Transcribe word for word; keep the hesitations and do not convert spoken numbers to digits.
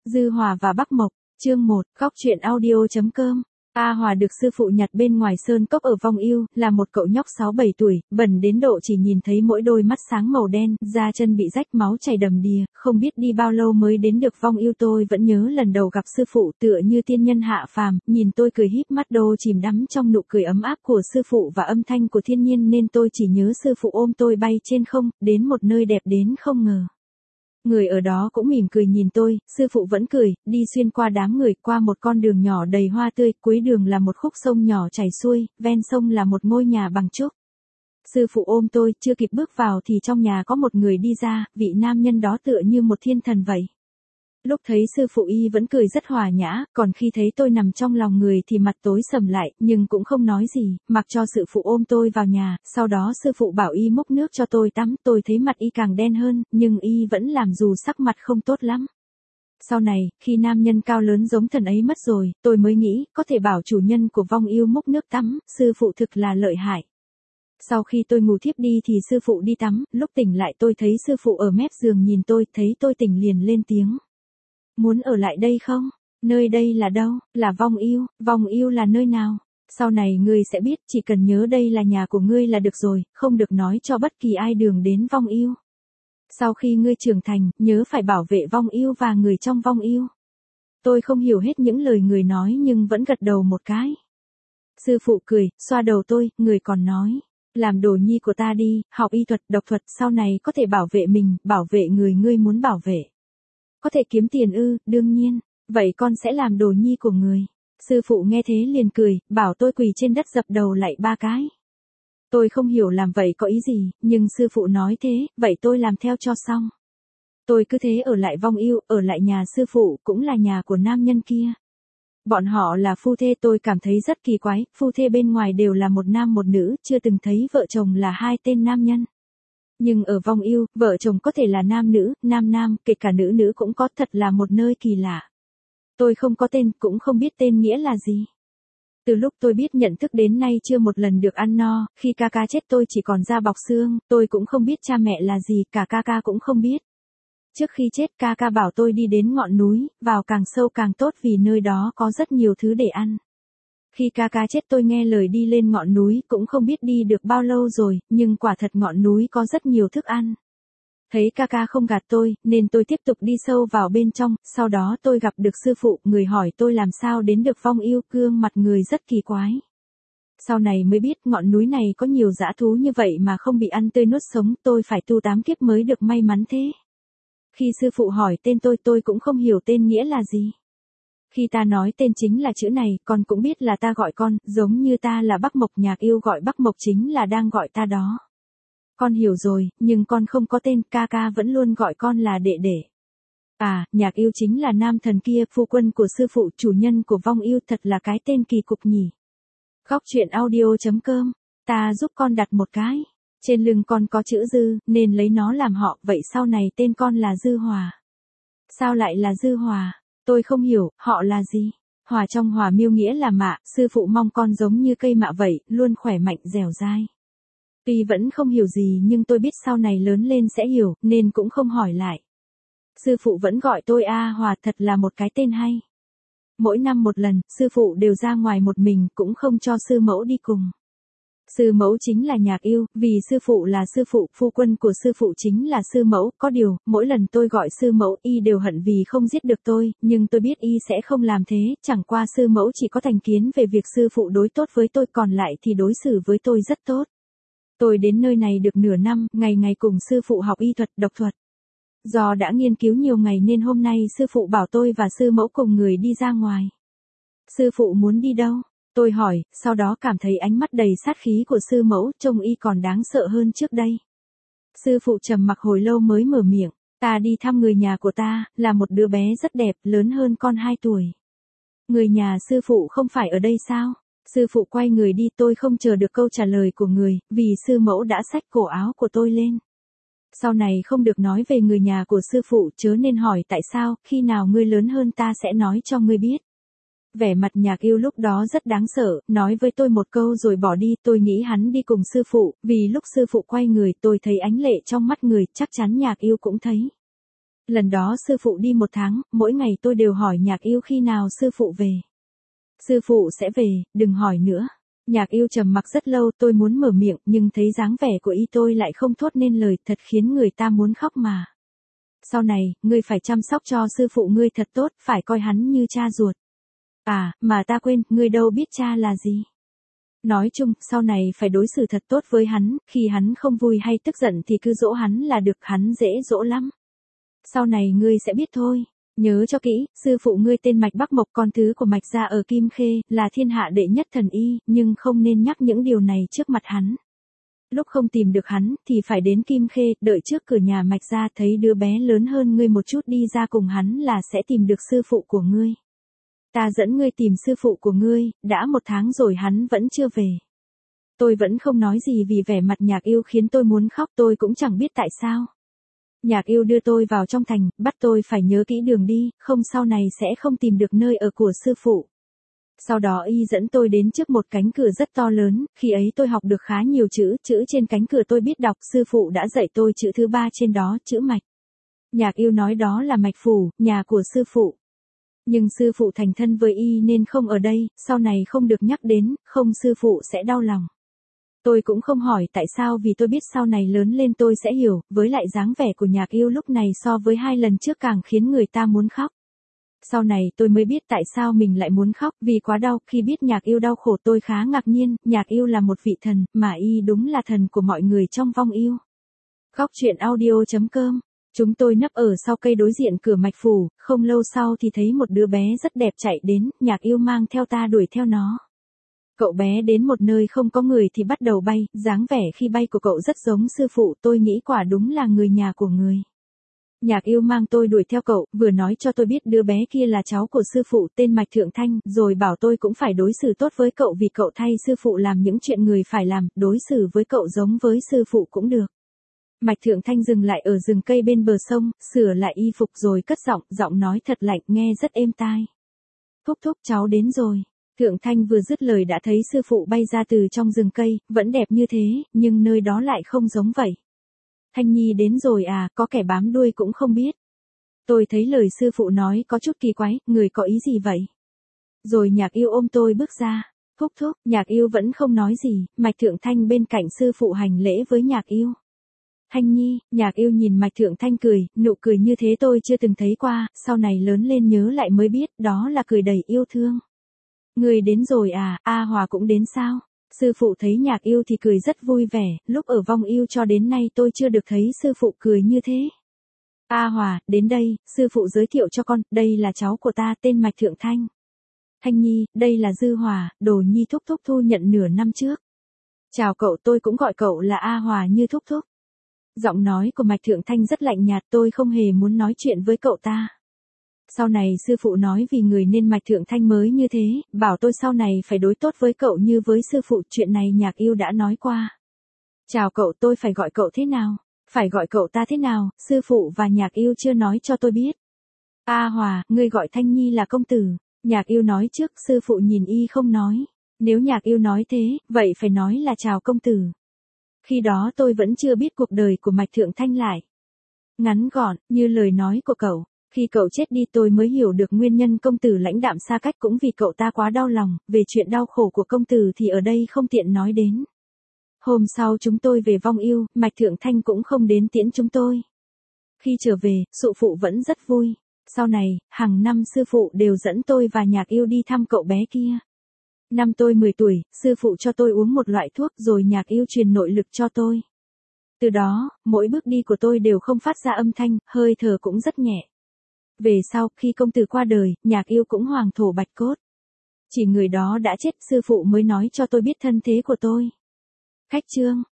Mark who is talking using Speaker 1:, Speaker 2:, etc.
Speaker 1: Dư Hòa và Bắc Mộc, chương một, góc truyện audio chấm com. A Hòa được sư phụ nhặt bên ngoài sơn cốc ở Vong Yêu, là một cậu nhóc sáu bảy tuổi, bẩn đến độ chỉ nhìn thấy mỗi đôi mắt sáng màu đen, da chân bị rách máu chảy đầm đìa, không biết đi bao lâu mới đến được Vong Yêu. Tôi vẫn nhớ lần đầu gặp sư phụ tựa như tiên nhân hạ phàm, nhìn tôi cười híp mắt đô chìm đắm trong nụ cười ấm áp của sư phụ và âm thanh của thiên nhiên nên tôi chỉ nhớ sư phụ ôm tôi bay trên không, đến một nơi đẹp đến không ngờ. Người ở đó cũng mỉm cười nhìn tôi, sư phụ vẫn cười, đi xuyên qua đám người, qua một con đường nhỏ đầy hoa tươi, cuối đường là một khúc sông nhỏ chảy xuôi, ven sông là một ngôi nhà bằng trúc. Sư phụ ôm tôi, chưa kịp bước vào thì trong nhà có một người đi ra, vị nam nhân đó tựa như một thiên thần vậy. Lúc thấy sư phụ y vẫn cười rất hòa nhã, còn khi thấy tôi nằm trong lòng người thì mặt tối sầm lại, nhưng cũng không nói gì, mặc cho sư phụ ôm tôi vào nhà, sau đó sư phụ bảo y múc nước cho tôi tắm, tôi thấy mặt y càng đen hơn, nhưng y vẫn làm dù sắc mặt không tốt lắm. Sau này, khi nam nhân cao lớn giống thần ấy mất rồi, tôi mới nghĩ, có thể bảo chủ nhân của Vong Yêu múc nước tắm, sư phụ thực là lợi hại. Sau khi tôi ngủ thiếp đi thì sư phụ đi tắm, lúc tỉnh lại tôi thấy sư phụ ở mép giường nhìn tôi, thấy tôi tỉnh liền lên tiếng. Muốn ở lại đây không? Nơi đây là đâu? Là Vong Yêu. Vong Yêu là nơi nào? Sau này ngươi sẽ biết, chỉ cần nhớ đây là nhà của ngươi là được rồi, không được nói cho bất kỳ ai đường đến Vong Yêu. Sau khi ngươi trưởng thành, nhớ phải bảo vệ Vong Yêu và người trong Vong Yêu. Tôi không hiểu hết những lời người nói nhưng vẫn gật đầu một cái. Sư phụ cười, xoa đầu tôi, người còn nói. Làm đồ nhi của ta đi, học y thuật, độc thuật, sau này có thể bảo vệ mình, bảo vệ người ngươi muốn bảo vệ. Có thể kiếm tiền ư, đương nhiên, vậy con sẽ làm đồ nhi của người. Sư phụ nghe thế liền cười, bảo tôi quỳ trên đất dập đầu lạy ba cái. Tôi không hiểu làm vậy có ý gì, nhưng sư phụ nói thế, vậy tôi làm theo cho xong. Tôi cứ thế ở lại Vong Yêu, ở lại nhà sư phụ, cũng là nhà của nam nhân kia. Bọn họ là phu thê, tôi cảm thấy rất kỳ quái, phu thê bên ngoài đều là một nam một nữ, chưa từng thấy vợ chồng là hai tên nam nhân. Nhưng ở Vong Yêu, vợ chồng có thể là nam nữ, nam nam, kể cả nữ nữ cũng có, thật là một nơi kỳ lạ. Tôi không có tên, cũng không biết tên nghĩa là gì. Từ lúc tôi biết nhận thức đến nay chưa một lần được ăn no, khi ca ca chết tôi chỉ còn da bọc xương, tôi cũng không biết cha mẹ là gì, cả ca ca cũng không biết. Trước khi chết ca ca bảo tôi đi đến ngọn núi, vào càng sâu càng tốt vì nơi đó có rất nhiều thứ để ăn. Khi ca ca chết tôi nghe lời đi lên ngọn núi, cũng không biết đi được bao lâu rồi, nhưng quả thật ngọn núi có rất nhiều thức ăn. Thấy ca ca không gạt tôi, nên tôi tiếp tục đi sâu vào bên trong, sau đó tôi gặp được sư phụ, người hỏi tôi làm sao đến được Vong Yêu, gương mặt người rất kỳ quái. Sau này mới biết ngọn núi này có nhiều dã thú như vậy mà không bị ăn tươi nuốt sống, tôi phải tu tám kiếp mới được may mắn thế. Khi sư phụ hỏi tên tôi tôi cũng không hiểu tên nghĩa là gì. Khi ta nói tên chính là chữ này, con cũng biết là ta gọi con, giống như ta là Bắc Mộc, Nhạc Yêu gọi Bắc Mộc chính là đang gọi ta đó. Con hiểu rồi, nhưng con không có tên, ca ca vẫn luôn gọi con là đệ đệ. À, Nhạc Yêu chính là nam thần kia, phu quân của sư phụ, chủ nhân của Vong Yêu, thật là cái tên kỳ cục nhỉ. Góc truyện audio chấm com, ta giúp con đặt một cái. Trên lưng con có chữ Dư, nên lấy nó làm họ, vậy sau này tên con là Dư Hòa. Sao lại là Dư Hòa? Tôi không hiểu, họ là gì? Hòa trong Hòa miêu nghĩa là mạ, sư phụ mong con giống như cây mạ vậy, luôn khỏe mạnh dẻo dai. Tuy vẫn không hiểu gì nhưng tôi biết sau này lớn lên sẽ hiểu, nên cũng không hỏi lại. Sư phụ vẫn gọi tôi A Hòa, thật là một cái tên hay. Mỗi năm một lần, sư phụ đều ra ngoài một mình, cũng không cho sư mẫu đi cùng. Sư mẫu chính là Nhạc Yêu, vì sư phụ là sư phụ, phu quân của sư phụ chính là sư mẫu, có điều, mỗi lần tôi gọi sư mẫu, y đều hận vì không giết được tôi, nhưng tôi biết y sẽ không làm thế, chẳng qua sư mẫu chỉ có thành kiến về việc sư phụ đối tốt với tôi, còn lại thì đối xử với tôi rất tốt. Tôi đến nơi này được nửa năm, ngày ngày cùng sư phụ học y thuật, độc thuật. Do đã nghiên cứu nhiều ngày nên hôm nay sư phụ bảo tôi và sư mẫu cùng người đi ra ngoài. Sư phụ muốn đi đâu? Tôi hỏi, sau đó cảm thấy ánh mắt đầy sát khí của sư mẫu, trông y còn đáng sợ hơn trước đây. Sư phụ trầm mặc hồi lâu mới mở miệng, ta đi thăm người nhà của ta, là một đứa bé rất đẹp, lớn hơn con hai tuổi. Người nhà sư phụ không phải ở đây sao? Sư phụ quay người đi, tôi không chờ được câu trả lời của người, vì sư mẫu đã xách cổ áo của tôi lên. Sau này không được nói về người nhà của sư phụ, chớ nên hỏi tại sao, khi nào ngươi lớn hơn ta sẽ nói cho ngươi biết. Vẻ mặt Nhạc Yêu lúc đó rất đáng sợ, nói với tôi một câu rồi bỏ đi, tôi nghĩ hắn đi cùng sư phụ, vì lúc sư phụ quay người tôi thấy ánh lệ trong mắt người, chắc chắn Nhạc Yêu cũng thấy. Lần đó sư phụ đi một tháng, mỗi ngày tôi đều hỏi Nhạc Yêu khi nào sư phụ về. Sư phụ sẽ về, đừng hỏi nữa. Nhạc Yêu trầm mặc rất lâu, tôi muốn mở miệng, nhưng thấy dáng vẻ của y tôi lại không thốt nên lời, thật khiến người ta muốn khóc mà. Sau này, ngươi phải chăm sóc cho sư phụ ngươi thật tốt, phải coi hắn như cha ruột. À, mà ta quên, ngươi đâu biết cha là gì. Nói chung, sau này phải đối xử thật tốt với hắn, khi hắn không vui hay tức giận thì cứ dỗ hắn là được, hắn dễ dỗ lắm. Sau này ngươi sẽ biết thôi. Nhớ cho kỹ, sư phụ ngươi tên Mạch Bắc Mộc, con thứ của Mạch gia ở Kim Khê, là thiên hạ đệ nhất thần y, nhưng không nên nhắc những điều này trước mặt hắn. Lúc không tìm được hắn, thì phải đến Kim Khê, đợi trước cửa nhà Mạch gia, thấy đứa bé lớn hơn ngươi một chút đi ra cùng hắn là sẽ tìm được sư phụ của ngươi. Ta dẫn ngươi tìm sư phụ của ngươi, đã một tháng rồi hắn vẫn chưa về. Tôi vẫn không nói gì vì vẻ mặt Nhạc Yêu khiến tôi muốn khóc, tôi cũng chẳng biết tại sao. Nhạc Yêu đưa tôi vào trong thành, bắt tôi phải nhớ kỹ đường đi, không sau này sẽ không tìm được nơi ở của sư phụ. Sau đó y dẫn tôi đến trước một cánh cửa rất to lớn, khi ấy tôi học được khá nhiều chữ, chữ trên cánh cửa tôi biết đọc, sư phụ đã dạy tôi chữ thứ ba trên đó, chữ mạch. Nhạc Yêu nói đó là Mạch Phủ, nhà của sư phụ. Nhưng sư phụ thành thân với y nên không ở đây, sau này không được nhắc đến, không sư phụ sẽ đau lòng. Tôi cũng không hỏi tại sao vì tôi biết sau này lớn lên tôi sẽ hiểu, với lại dáng vẻ của Nhạc Yêu lúc này so với hai lần trước càng khiến người ta muốn khóc. Sau này tôi mới biết tại sao mình lại muốn khóc, vì quá đau, khi biết Nhạc Yêu đau khổ tôi khá ngạc nhiên, Nhạc Yêu là một vị thần, mà y đúng là thần của mọi người trong vong yêu. Góc truyện audio chấm com. Chúng tôi nấp ở sau cây đối diện cửa Mạch Phủ, không lâu sau thì thấy một đứa bé rất đẹp chạy đến, Nhạc Yêu mang theo ta đuổi theo nó. Cậu bé đến một nơi không có người thì bắt đầu bay, dáng vẻ khi bay của cậu rất giống sư phụ, tôi nghĩ quả đúng là người nhà của người. Nhạc Yêu mang tôi đuổi theo cậu, vừa nói cho tôi biết đứa bé kia là cháu của sư phụ tên Mạch Thượng Thanh, rồi bảo tôi cũng phải đối xử tốt với cậu vì cậu thay sư phụ làm những chuyện người phải làm, đối xử với cậu giống với sư phụ cũng được. Mạch Thượng Thanh dừng lại ở rừng cây bên bờ sông, sửa lại y phục rồi cất giọng, giọng nói thật lạnh, nghe rất êm tai. Thúc thúc, cháu đến rồi. Thượng Thanh vừa dứt lời đã thấy sư phụ bay ra từ trong rừng cây, vẫn đẹp như thế, nhưng nơi đó lại không giống vậy. Thanh Nhi đến rồi à, có kẻ bám đuôi cũng không biết. Tôi thấy lời sư phụ nói có chút kỳ quái, người có ý gì vậy? Rồi Nhạc Yêu ôm tôi bước ra. Thúc thúc, Nhạc Yêu vẫn không nói gì, Mạch Thượng Thanh bên cạnh sư phụ hành lễ với Nhạc Yêu. Thanh Nhi, Nhạc Yêu nhìn Mạch Thượng Thanh cười, nụ cười như thế tôi chưa từng thấy qua, sau này lớn lên nhớ lại mới biết, đó là cười đầy yêu thương. Người đến rồi à, A Hòa cũng đến sao? Sư phụ thấy Nhạc Yêu thì cười rất vui vẻ, lúc ở vong yêu cho đến nay tôi chưa được thấy sư phụ cười như thế. A Hòa, đến đây, sư phụ giới thiệu cho con, đây là cháu của ta tên Mạch Thượng Thanh. Thanh Nhi, đây là Dư Hòa, đồ nhi thúc thúc thu nhận nửa năm trước. Chào cậu, tôi cũng gọi cậu là A Hòa như thúc thúc. Giọng nói của Mạch Thượng Thanh rất lạnh nhạt, tôi không hề muốn nói chuyện với cậu ta. Sau này sư phụ nói vì người nên Mạch Thượng Thanh mới như thế, bảo tôi sau này phải đối tốt với cậu như với sư phụ, chuyện này Nhạc Yêu đã nói qua. Chào cậu, tôi phải gọi cậu thế nào? Phải gọi cậu ta thế nào, sư phụ và Nhạc Yêu chưa nói cho tôi biết. A Hòa, ngươi gọi Thanh Nhi là công tử. Nhạc Yêu nói trước, sư phụ nhìn y không nói. Nếu Nhạc Yêu nói thế, vậy phải nói là chào công tử. Khi đó tôi vẫn chưa biết cuộc đời của Mạch Thượng Thanh lại. Ngắn gọn, như lời nói của cậu. Khi cậu chết đi tôi mới hiểu được nguyên nhân công tử lãnh đạm xa cách cũng vì cậu ta quá đau lòng, về chuyện đau khổ của công tử thì ở đây không tiện nói đến. Hôm sau chúng tôi về vong yêu, Mạch Thượng Thanh cũng không đến tiễn chúng tôi. Khi trở về, sư phụ vẫn rất vui. Sau này, hàng năm sư phụ đều dẫn tôi và Nhạc Yêu đi thăm cậu bé kia. Năm tôi mười tuổi, sư phụ cho tôi uống một loại thuốc rồi Nhạc Yêu truyền nội lực cho tôi. Từ đó, mỗi bước đi của tôi đều không phát ra âm thanh, hơi thở cũng rất nhẹ. Về sau, khi công tử qua đời, Nhạc Yêu cũng hoàng thổ bạch cốt. Chỉ người đó đã chết, sư phụ mới nói cho tôi biết thân thế của tôi. Khách chương.